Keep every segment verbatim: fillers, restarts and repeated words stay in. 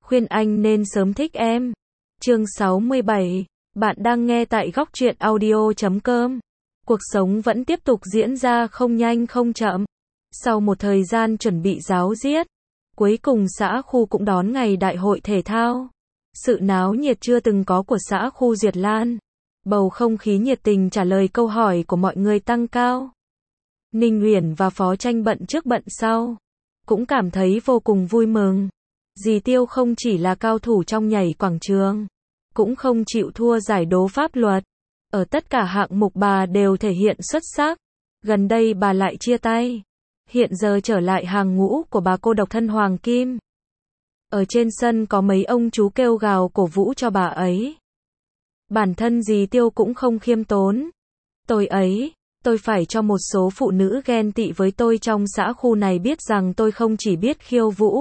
khuyên anh nên sớm thích em. Chương sáu mươi bảy, bạn đang nghe tại góc truyện audio chấm com. Cuộc sống vẫn tiếp tục diễn ra không nhanh không chậm. Sau một thời gian chuẩn bị ráo riết, cuối cùng xã khu cũng đón ngày đại hội thể thao. Sự náo nhiệt chưa từng có của xã khu Duyệt Lan. Bầu không khí nhiệt tình trả lời câu hỏi của mọi người tăng cao. Ninh Uyển và Phó Tranh bận trước bận sau, cũng cảm thấy vô cùng vui mừng. Dì Tiêu không chỉ là cao thủ trong nhảy quảng trường, cũng không chịu thua giải đố pháp luật. Ở tất cả hạng mục bà đều thể hiện xuất sắc. Gần đây bà lại chia tay. Hiện giờ trở lại hàng ngũ của bà cô độc thân Hoàng Kim. Ở trên sân có mấy ông chú kêu gào cổ vũ cho bà ấy. Bản thân dì Tiêu cũng không khiêm tốn. Tôi ấy, tôi phải cho một số phụ nữ ghen tị với tôi trong xã khu này biết rằng tôi không chỉ biết khiêu vũ,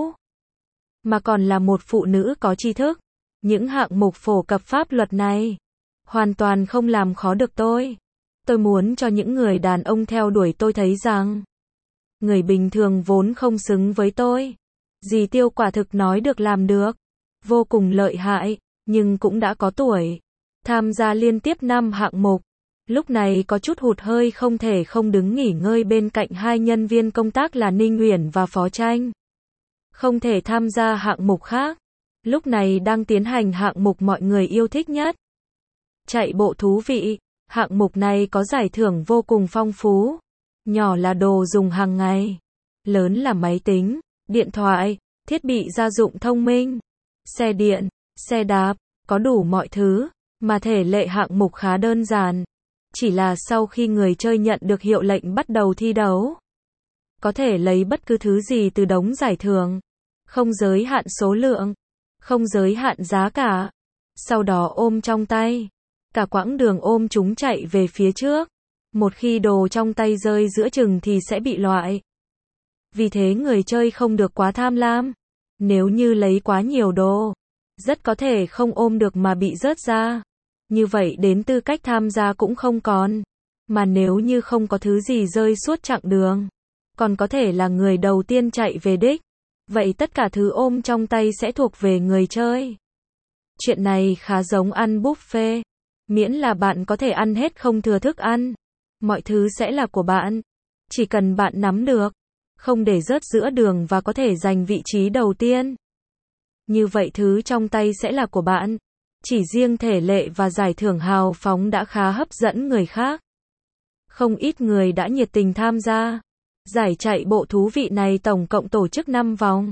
mà còn là một phụ nữ có tri thức. Những hạng mục phổ cập pháp luật này hoàn toàn không làm khó được tôi. Tôi muốn cho những người đàn ông theo đuổi tôi thấy rằng người bình thường vốn không xứng với tôi. Dì Tiêu quả thực nói được làm được, vô cùng lợi hại, nhưng cũng đã có tuổi, tham gia liên tiếp năm hạng mục. Lúc này có chút hụt hơi, không thể không đứng nghỉ ngơi bên cạnh hai nhân viên công tác là Ninh Uyển và Phó Tranh. Không thể tham gia hạng mục khác. Lúc này đang tiến hành hạng mục mọi người yêu thích nhất. Chạy bộ thú vị. Hạng mục này có giải thưởng vô cùng phong phú. Nhỏ là đồ dùng hàng ngày, lớn là máy tính, điện thoại, thiết bị gia dụng thông minh, xe điện, xe đạp, có đủ mọi thứ. Mà thể lệ hạng mục khá đơn giản. Chỉ là sau khi người chơi nhận được hiệu lệnh bắt đầu thi đấu, có thể lấy bất cứ thứ gì từ đống giải thưởng. Không giới hạn số lượng, không giới hạn giá cả. Sau đó ôm trong tay, cả quãng đường ôm chúng chạy về phía trước. Một khi đồ trong tay rơi giữa chừng thì sẽ bị loại. Vì thế người chơi không được quá tham lam. Nếu như lấy quá nhiều đồ, rất có thể không ôm được mà bị rớt ra. Như vậy đến tư cách tham gia cũng không còn. Mà nếu như không có thứ gì rơi suốt chặng đường, còn có thể là người đầu tiên chạy về đích. Vậy tất cả thứ ôm trong tay sẽ thuộc về người chơi. Chuyện này khá giống ăn buffet. Miễn là bạn có thể ăn hết không thừa thức ăn, mọi thứ sẽ là của bạn. Chỉ cần bạn nắm được, không để rớt giữa đường và có thể giành vị trí đầu tiên, như vậy thứ trong tay sẽ là của bạn. Chỉ riêng thể lệ và giải thưởng hào phóng đã khá hấp dẫn người khác. Không ít người đã nhiệt tình tham gia. Giải chạy bộ thú vị này tổng cộng tổ chức năm vòng.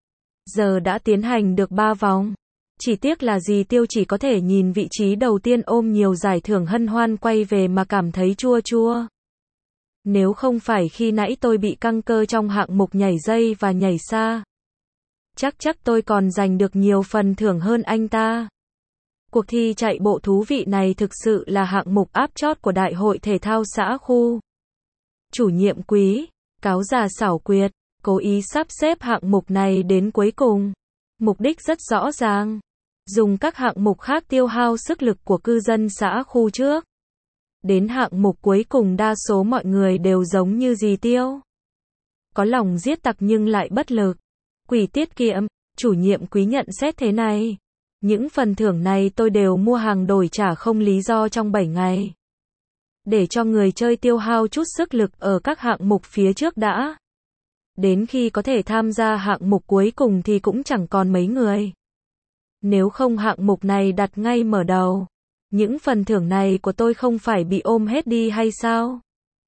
Giờ đã tiến hành được ba vòng. Chỉ tiếc là dì Tiêu chỉ có thể nhìn vị trí đầu tiên ôm nhiều giải thưởng hân hoan quay về mà cảm thấy chua chua. Nếu không phải khi nãy tôi bị căng cơ trong hạng mục nhảy dây và nhảy xa, chắc chắc tôi còn giành được nhiều phần thưởng hơn anh ta. Cuộc thi chạy bộ thú vị này thực sự là hạng mục áp chót của Đại hội Thể thao xã khu. Chủ nhiệm Quý, cáo già xảo quyệt, cố ý sắp xếp hạng mục này đến cuối cùng. Mục đích rất rõ ràng. Dùng các hạng mục khác tiêu hao sức lực của cư dân xã khu trước. Đến hạng mục cuối cùng đa số mọi người đều giống như dì Tiêu. Có lòng giết tặc nhưng lại bất lực. Quỷ tiết kiệm, chủ nhiệm Quý nhận xét thế này. Những phần thưởng này tôi đều mua hàng đổi trả không lý do trong bảy ngày. Để cho người chơi tiêu hao chút sức lực ở các hạng mục phía trước đã. Đến khi có thể tham gia hạng mục cuối cùng thì cũng chẳng còn mấy người. Nếu không hạng mục này đặt ngay mở đầu, những phần thưởng này của tôi không phải bị ôm hết đi hay sao?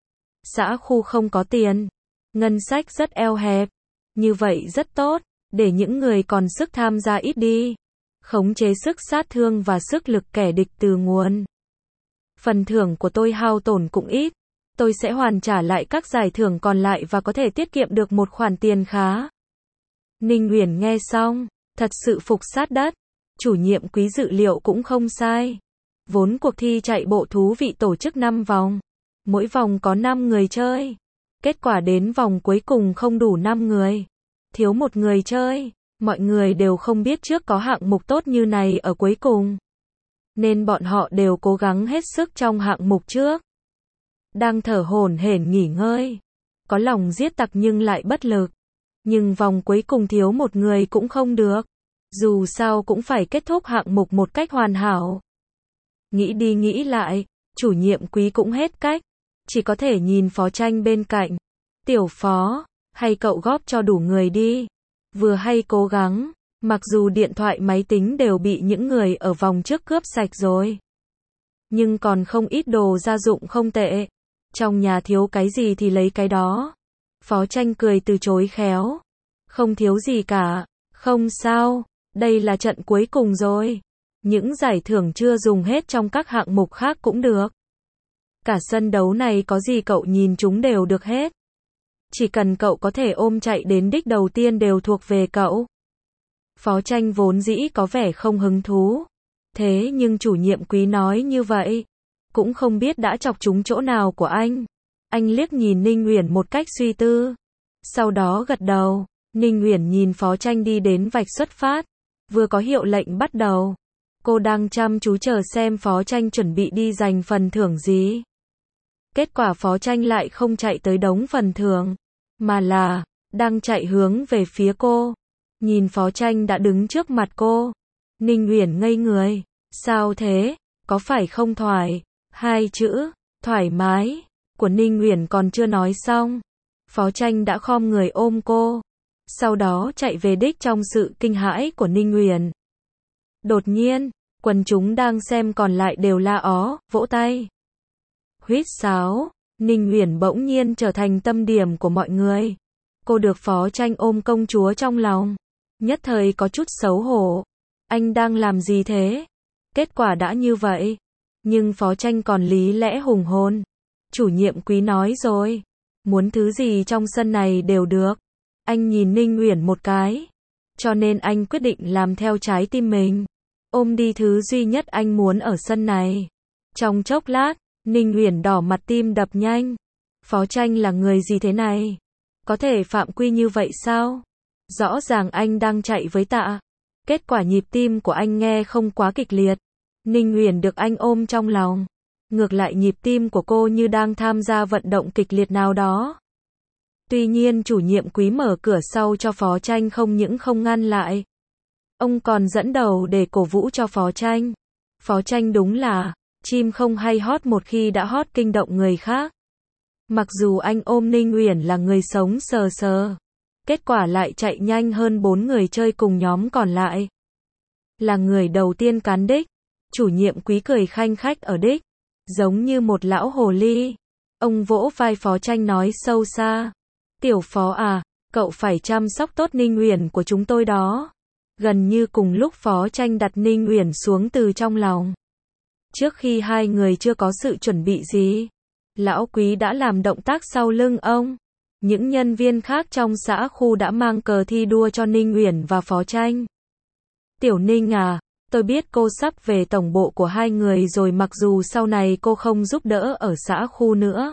Xã khu không có tiền, ngân sách rất eo hẹp. Như vậy rất tốt, để những người còn sức tham gia ít đi. Khống chế sức sát thương và sức lực kẻ địch từ nguồn. Phần thưởng của tôi hao tổn cũng ít. Tôi sẽ hoàn trả lại các giải thưởng còn lại và có thể tiết kiệm được một khoản tiền khá. Ninh Uyển nghe xong, thật sự phục sát đất. Chủ nhiệm Quý dự liệu cũng không sai. Vốn cuộc thi chạy bộ thú vị tổ chức năm vòng. Mỗi vòng có năm người chơi. Kết quả đến vòng cuối cùng không đủ năm người. Thiếu một người chơi. Mọi người đều không biết trước có hạng mục tốt như này ở cuối cùng. Nên bọn họ đều cố gắng hết sức trong hạng mục trước. Đang thở hổn hển nghỉ ngơi. Có lòng giết tặc nhưng lại bất lực. Nhưng vòng cuối cùng thiếu một người cũng không được. Dù sao cũng phải kết thúc hạng mục một cách hoàn hảo. Nghĩ đi nghĩ lại, chủ nhiệm Quý cũng hết cách. Chỉ có thể nhìn Phó Tranh bên cạnh. Tiểu Phó, hay cậu góp cho đủ người đi. Vừa hay cố gắng, mặc dù điện thoại máy tính đều bị những người ở vòng trước cướp sạch rồi. Nhưng còn không ít đồ gia dụng không tệ. Trong nhà thiếu cái gì thì lấy cái đó. Phó Tranh cười từ chối khéo. Không thiếu gì cả. Không sao, đây là trận cuối cùng rồi. Những giải thưởng chưa dùng hết trong các hạng mục khác cũng được. Cả sân đấu này có gì cậu nhìn chúng đều được hết. Chỉ cần cậu có thể ôm chạy đến đích đầu tiên đều thuộc về cậu. Phó Tranh vốn dĩ có vẻ không hứng thú. Thế nhưng chủ nhiệm Quý nói như vậy. Cũng không biết đã chọc trúng chỗ nào của anh. Anh liếc nhìn Ninh Uyển một cách suy tư. Sau đó gật đầu. Ninh Uyển nhìn Phó Tranh đi đến vạch xuất phát. Vừa có hiệu lệnh bắt đầu. Cô đang chăm chú chờ xem Phó Tranh chuẩn bị đi giành phần thưởng gì. Kết quả Phó Tranh lại không chạy tới đống phần thưởng. Mà là, đang chạy hướng về phía cô. Nhìn Phó Tranh đã đứng trước mặt cô. Ninh Uyển ngây người. Sao thế? Có phải không thoải? Hai chữ, thoải mái, của Ninh Uyển còn chưa nói xong. Phó Tranh đã khom người ôm cô. Sau đó chạy về đích trong sự kinh hãi của Ninh Uyển. Đột nhiên, quần chúng đang xem còn lại đều la ó, vỗ tay. Huýt sáo, Ninh Uyển bỗng nhiên trở thành tâm điểm của mọi người. Cô được Phó Tranh ôm công chúa trong lòng. Nhất thời có chút xấu hổ. Anh đang làm gì thế? Kết quả đã như vậy. Nhưng Phó Tranh còn lý lẽ hùng hồn. Chủ nhiệm Quý nói rồi. Muốn thứ gì trong sân này đều được. Anh nhìn Ninh Uyển một cái. Cho nên anh quyết định làm theo trái tim mình. Ôm đi thứ duy nhất anh muốn ở sân này. Trong chốc lát, Ninh Uyển đỏ mặt tim đập nhanh. Phó Tranh là người gì thế này? Có thể phạm quy như vậy sao? Rõ ràng anh đang chạy với Tạ. Kết quả nhịp tim của anh nghe không quá kịch liệt. Ninh Uyển được anh ôm trong lòng. Ngược lại nhịp tim của cô như đang tham gia vận động kịch liệt nào đó. Tuy nhiên chủ nhiệm Quý mở cửa sau cho Phó Tranh không những không ngăn lại. Ông còn dẫn đầu để cổ vũ cho Phó Tranh. Phó Tranh đúng là, chim không hay hót một khi đã hót kinh động người khác. Mặc dù anh ôm Ninh Uyển là người sống sờ sờ. Kết quả lại chạy nhanh hơn bốn người chơi cùng nhóm còn lại. Là người đầu tiên cán đích. Chủ nhiệm Quý cười khanh khách ở đích. Giống như một lão hồ ly. Ông vỗ vai Phó Tranh nói sâu xa. Tiểu Phó à, cậu phải chăm sóc tốt Ninh Uyển của chúng tôi đó. Gần như cùng lúc Phó Tranh đặt Ninh Uyển xuống từ trong lòng. Trước khi hai người chưa có sự chuẩn bị gì, lão Quý đã làm động tác sau lưng ông. Những nhân viên khác trong xã khu đã mang cờ thi đua cho Ninh Uyển và Phó Tranh. Tiểu Ninh à, tôi biết cô sắp về tổng bộ của hai người rồi, mặc dù sau này cô không giúp đỡ ở xã khu nữa.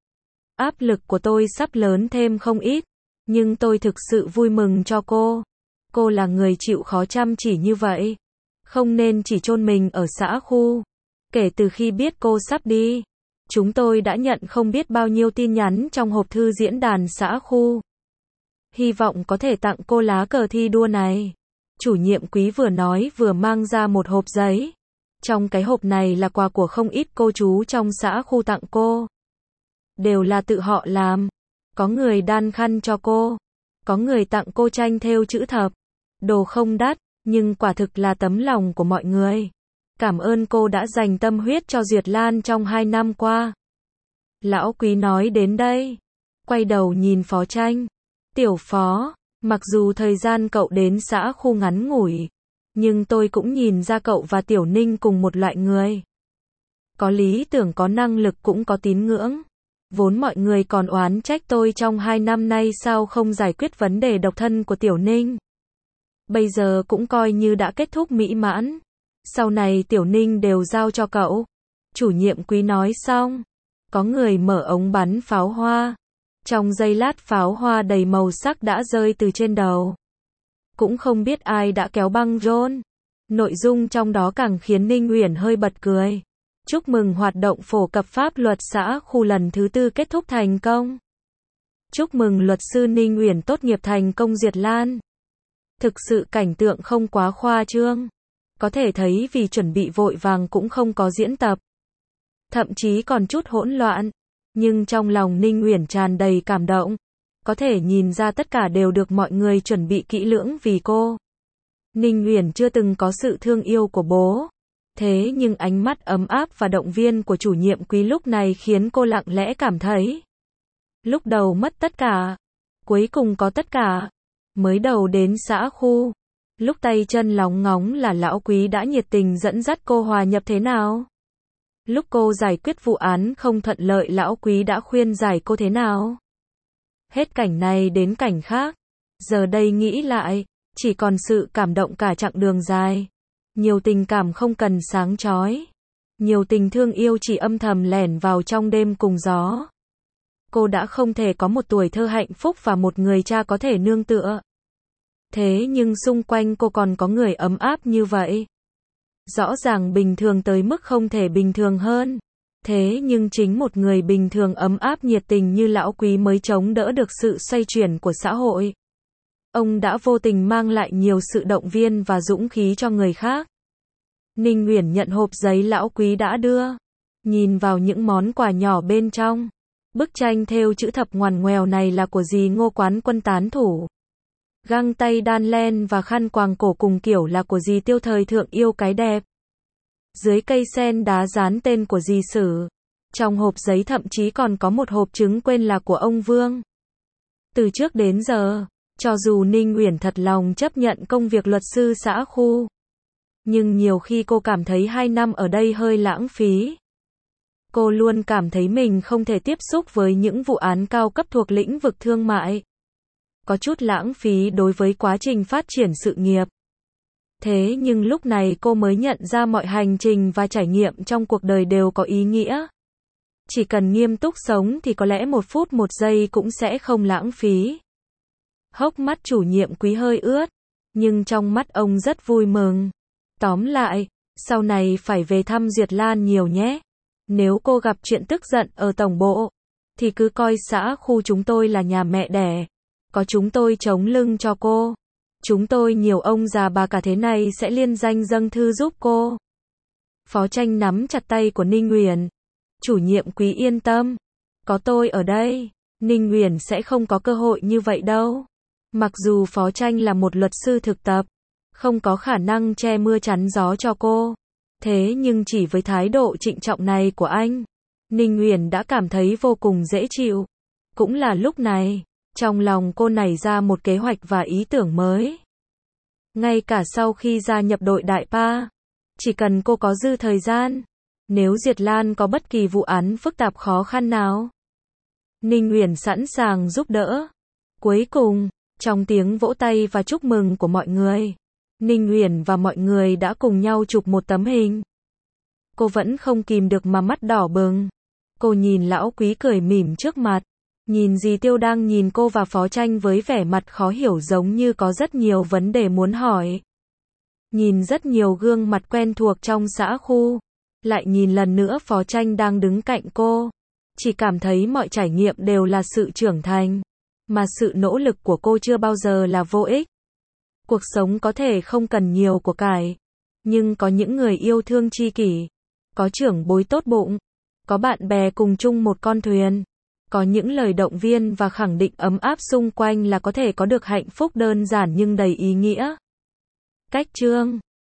Áp lực của tôi sắp lớn thêm không ít, nhưng tôi thực sự vui mừng cho cô. Cô là người chịu khó chăm chỉ như vậy, không nên chỉ chôn mình ở xã khu. Kể từ khi biết cô sắp đi, chúng tôi đã nhận không biết bao nhiêu tin nhắn trong hộp thư diễn đàn xã khu. Hy vọng có thể tặng cô lá cờ thi đua này. Chủ nhiệm Quý vừa nói vừa mang ra một hộp giấy. Trong cái hộp này là quà của không ít cô chú trong xã khu tặng cô. Đều là tự họ làm. Có người đan khăn cho cô. Có người tặng cô tranh thêu chữ thập. Đồ không đắt, nhưng quả thực là tấm lòng của mọi người. Cảm ơn cô đã dành tâm huyết cho Duyệt Lan trong hai năm qua. Lão Quý nói đến đây. Quay đầu nhìn Phó Tranh. Tiểu Phó, mặc dù thời gian cậu đến xã khu ngắn ngủi, nhưng tôi cũng nhìn ra cậu và Tiểu Ninh cùng một loại người. Có lý tưởng, có năng lực, cũng có tín ngưỡng. Vốn mọi người còn oán trách tôi trong hai năm nay sao không giải quyết vấn đề độc thân của Tiểu Ninh. Bây giờ cũng coi như đã kết thúc mỹ mãn. Sau này Tiểu Ninh đều giao cho cậu. Chủ nhiệm Quý nói xong. Có người mở ống bắn pháo hoa. Trong giây lát pháo hoa đầy màu sắc đã rơi từ trên đầu. Cũng không biết ai đã kéo băng rôn. Nội dung trong đó càng khiến Ninh Uyển hơi bật cười. Chúc mừng hoạt động phổ cập pháp luật xã khu lần thứ tư kết thúc thành công. Chúc mừng luật sư Ninh Uyển tốt nghiệp thành công Duyệt Lan. Thực sự cảnh tượng không quá khoa trương. Có thể thấy vì chuẩn bị vội vàng cũng không có diễn tập. Thậm chí còn chút hỗn loạn. Nhưng trong lòng Ninh Uyển tràn đầy cảm động. Có thể nhìn ra tất cả đều được mọi người chuẩn bị kỹ lưỡng vì cô. Ninh Uyển chưa từng có sự thương yêu của bố. Thế nhưng ánh mắt ấm áp và động viên của chủ nhiệm Quý lúc này khiến cô lặng lẽ cảm thấy. Lúc đầu mất tất cả. Cuối cùng có tất cả. Mới đầu đến xã khu. Lúc tay chân lóng ngóng là lão Quý đã nhiệt tình dẫn dắt cô hòa nhập thế nào. Lúc cô giải quyết vụ án không thuận lợi lão Quý đã khuyên giải cô thế nào. Hết cảnh này đến cảnh khác. Giờ đây nghĩ lại, chỉ còn sự cảm động cả chặng đường dài. Nhiều tình cảm không cần sáng chói. Nhiều tình thương yêu chỉ âm thầm lẻn vào trong đêm cùng gió. Cô đã không thể có một tuổi thơ hạnh phúc và một người cha có thể nương tựa. Thế nhưng xung quanh cô còn có người ấm áp như vậy. Rõ ràng bình thường tới mức không thể bình thường hơn. Thế nhưng chính một người bình thường ấm áp nhiệt tình như lão Quý mới chống đỡ được sự xoay chuyển của xã hội. Ông đã vô tình mang lại nhiều sự động viên và dũng khí cho người khác. Ninh Uyển nhận hộp giấy lão Quý đã đưa. Nhìn vào những món quà nhỏ bên trong. Bức tranh thêu chữ thập ngoằn ngoèo này là của dì Ngô Quán Quân tán thủ. Găng tay đan len và khăn quàng cổ cùng kiểu là của dì Tiêu thời thượng yêu cái đẹp. Dưới cây sen đá dán tên của dì Sử. Trong hộp giấy thậm chí còn có một hộp trứng quên là của ông Vương. Từ trước đến giờ, cho dù Ninh Uyển thật lòng chấp nhận công việc luật sư xã khu, nhưng nhiều khi cô cảm thấy hai năm ở đây hơi lãng phí. Cô luôn cảm thấy mình không thể tiếp xúc với những vụ án cao cấp thuộc lĩnh vực thương mại. Có chút lãng phí đối với quá trình phát triển sự nghiệp. Thế nhưng lúc này cô mới nhận ra mọi hành trình và trải nghiệm trong cuộc đời đều có ý nghĩa. Chỉ cần nghiêm túc sống thì có lẽ một phút một giây cũng sẽ không lãng phí. Hốc mắt chủ nhiệm Quý hơi ướt, nhưng trong mắt ông rất vui mừng. Tóm lại, sau này phải về thăm Duyệt Lan nhiều nhé. Nếu cô gặp chuyện tức giận ở tổng bộ, thì cứ coi xã khu chúng tôi là nhà mẹ đẻ. Có chúng tôi chống lưng cho cô. Chúng tôi nhiều ông già bà cả thế này sẽ liên danh dâng thư giúp cô. Phó Tranh nắm chặt tay của Ninh Uyển. Chủ nhiệm Quý yên tâm. Có tôi ở đây, Ninh Uyển sẽ không có cơ hội như vậy đâu. Mặc dù Phó Tranh là một luật sư thực tập, không có khả năng che mưa chắn gió cho cô. Thế nhưng chỉ với thái độ trịnh trọng này của anh, Ninh Uyển đã cảm thấy vô cùng dễ chịu. Cũng là lúc này, trong lòng cô nảy ra một kế hoạch và ý tưởng mới. Ngay cả sau khi gia nhập đội Đại Pa, chỉ cần cô có dư thời gian, nếu Diệt Lan có bất kỳ vụ án phức tạp khó khăn nào, Ninh Uyển sẵn sàng giúp đỡ. Cuối cùng, trong tiếng vỗ tay và chúc mừng của mọi người, Ninh Uyển và mọi người đã cùng nhau chụp một tấm hình. Cô vẫn không kìm được mà mắt đỏ bừng. Cô nhìn lão Quý cười mỉm trước mặt. Nhìn dì Tiêu đang nhìn cô và Phó Tranh với vẻ mặt khó hiểu giống như có rất nhiều vấn đề muốn hỏi. Nhìn rất nhiều gương mặt quen thuộc trong xã khu. Lại nhìn lần nữa Phó Tranh đang đứng cạnh cô. Chỉ cảm thấy mọi trải nghiệm đều là sự trưởng thành. Mà sự nỗ lực của cô chưa bao giờ là vô ích. Cuộc sống có thể không cần nhiều của cải. Nhưng có những người yêu thương tri kỷ. Có trưởng bối tốt bụng. Có bạn bè cùng chung một con thuyền. Có những lời động viên và khẳng định ấm áp xung quanh là có thể có được hạnh phúc đơn giản nhưng đầy ý nghĩa. Cách chương